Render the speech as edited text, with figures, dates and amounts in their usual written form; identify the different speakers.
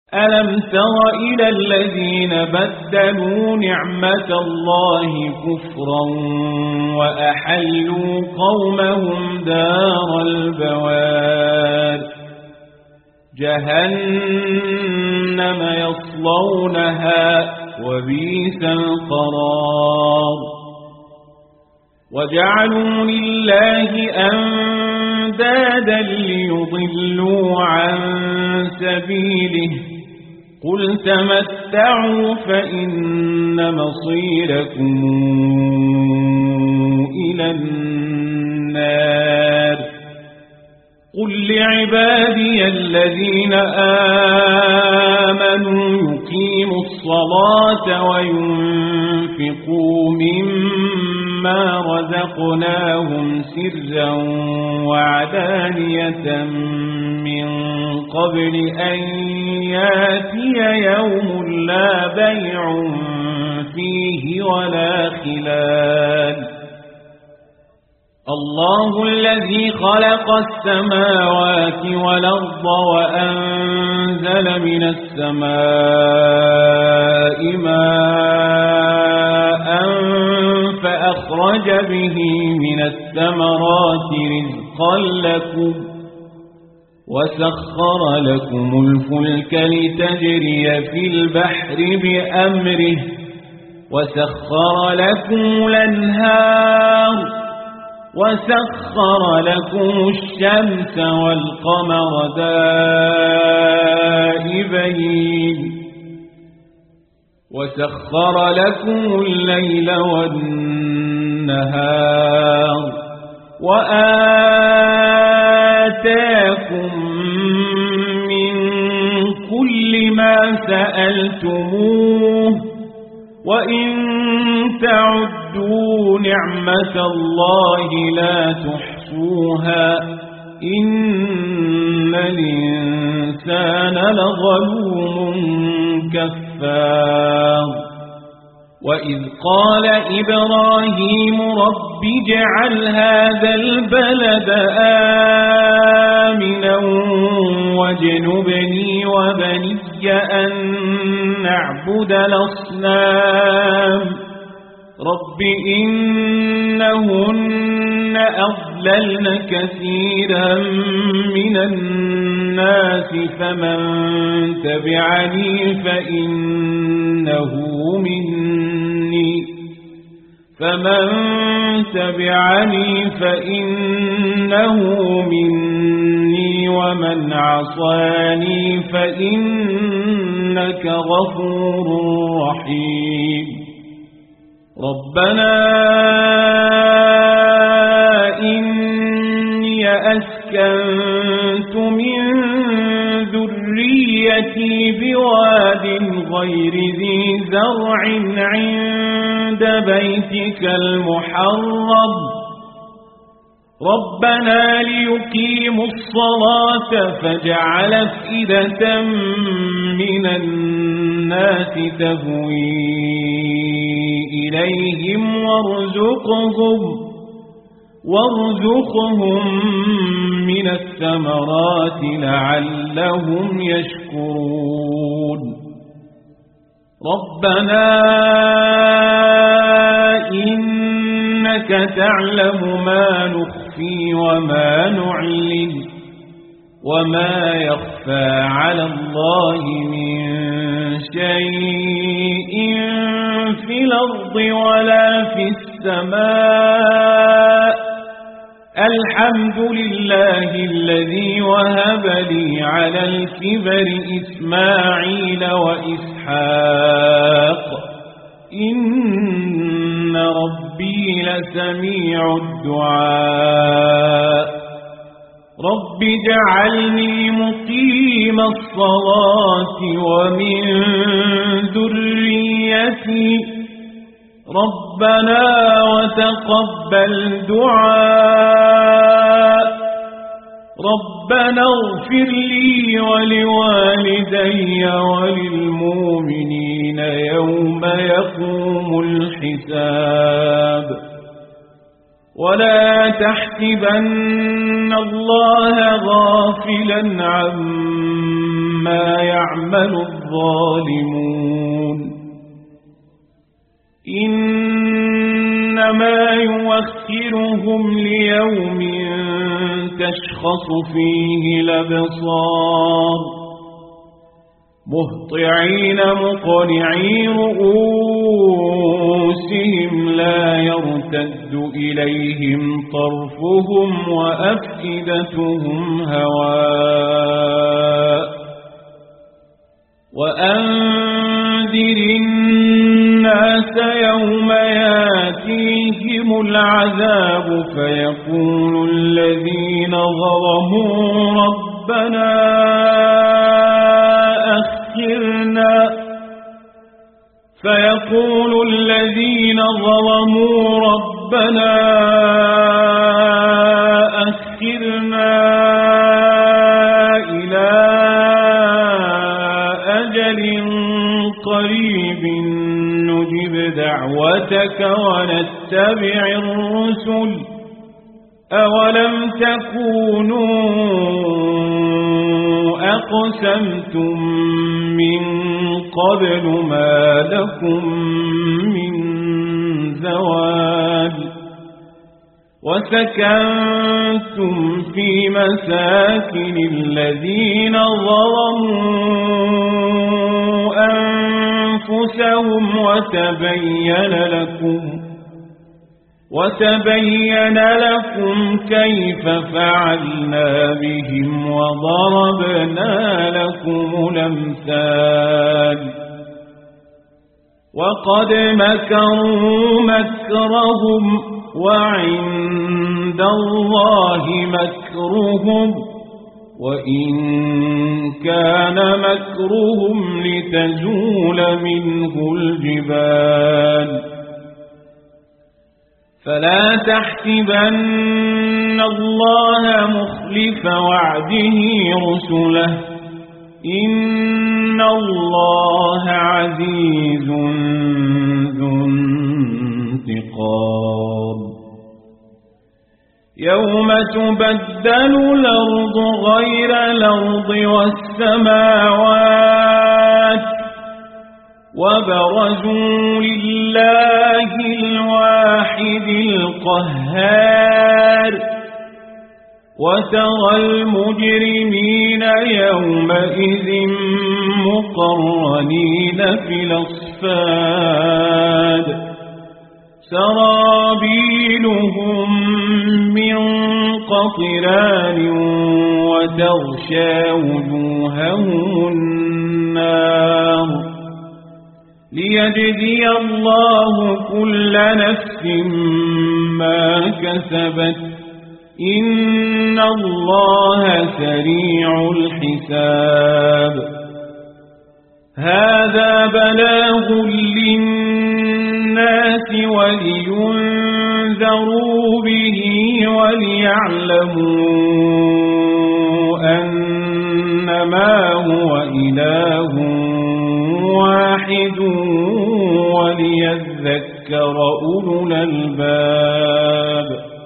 Speaker 1: ألم تر إلى الذين بدلوا نعمة الله كفرا وأحلوا قومهم دار البوار جهنم يصلونها وبئس القرار وجعلوا لله أندادا ليضلوا عن سبيله قل تمتعوا فإن مصيركم إلى النار قل لعبادي الذين آمنوا يقيموا الصلاة وينفقوا مما رزقناهم سرا وعلانية من قبل أن ياتي يوم لا بيع فيه ولا خلال الله الذي خلق السماوات والأرض وأنزل من السماء ماء فأخرج به من الثمرات رزقا لكم وسخر لكم الفلك لتجري في البحر بأمره وسخر لكم الأنهار وسخر لكم الشمس والقمر دائبين وسخر لكم الليل والنهار وآتاكم من كل ما سألتموه وإن تعدوا نعمة الله لا تحصوها إن الإنسان لظلوم كفار وإذ قال إبراهيم رب اجعل هذا البلد آمنا واجنبني وبني أن نعبد الأصنام رب إنهن أضللن كثيرا من الناس فمن تبعني فإنه مني ومن عصاني فإنك غفور رحيم ربنا إني أسكنت من ذريتي بواد غير ذي زرع عند بيتك المحرم ربنا ليقيموا الصلاة فاجعل أفئدة من الناس تهوي إليهم وارزقهم من الثمرات لعلهم يشكرون ربنا إنك تعلم ما نخفي وما نعلن وما يخفى على الله من شيء في الأرض ولا في السماء الحمد لله الذي وهب لي على الكبر إسماعيل وإسحاق إن ربي لسميع الدعاء رب اجعلني مقيم الصلاة ومن ذريتي ربنا وتقبل دعاء ربنا اغفر لي ولوالدي وللمؤمنين يوم يقوم الحساب ولا تحسبن الله غافلا عما يعمل الظالمون إنما يوخرهم ليوم تشخص فيه الأبصار مهطعين مقنعي رؤوسهم لا يرتد إليهم طرفهم وأفئدتهم هواء وأنذر الناس يوم ياتيهم العذاب فيقول الذين ظلموا ربنا أخرنا إلى أجل قريب نجب دعوتك ونتبع الرسل أولم تكونوا أقسمتم من قبل ما لكم من زوال وسكنتم في مساكن الذين ظلموا أنفسهم وتبين لكم كيف فعلنا بهم وضربنا لكم الأمثال وقد مكروا مكرهم وعند الله مكرهم وإن كان مكرهم لتزول منه الجبال فلا تحسبن الله مخلف وعده رسله إن الله عزيز ذو انتقام يوم تبدل الأرض غير الأرض والسماوات وبرزوا لله الواحد القهار وترى المجرمين يومئذ مقرنين في الأصفاد سرابيلهم من قطران وتغشى وجوههم النار ليجزي الله كل نفس ما كسبت إن الله سريع الحساب هذا بلاغ للناس ولينذروا به وليعلموا أنما هو إله واحد وليذكر أولو الألباب